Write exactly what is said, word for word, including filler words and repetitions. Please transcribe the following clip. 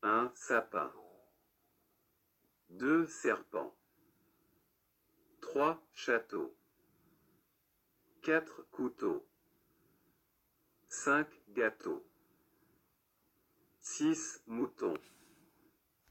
Un sapin. Deux serpents. Trois châteaux. Quatre couteaux. Cinq gâteaux. Six moutons.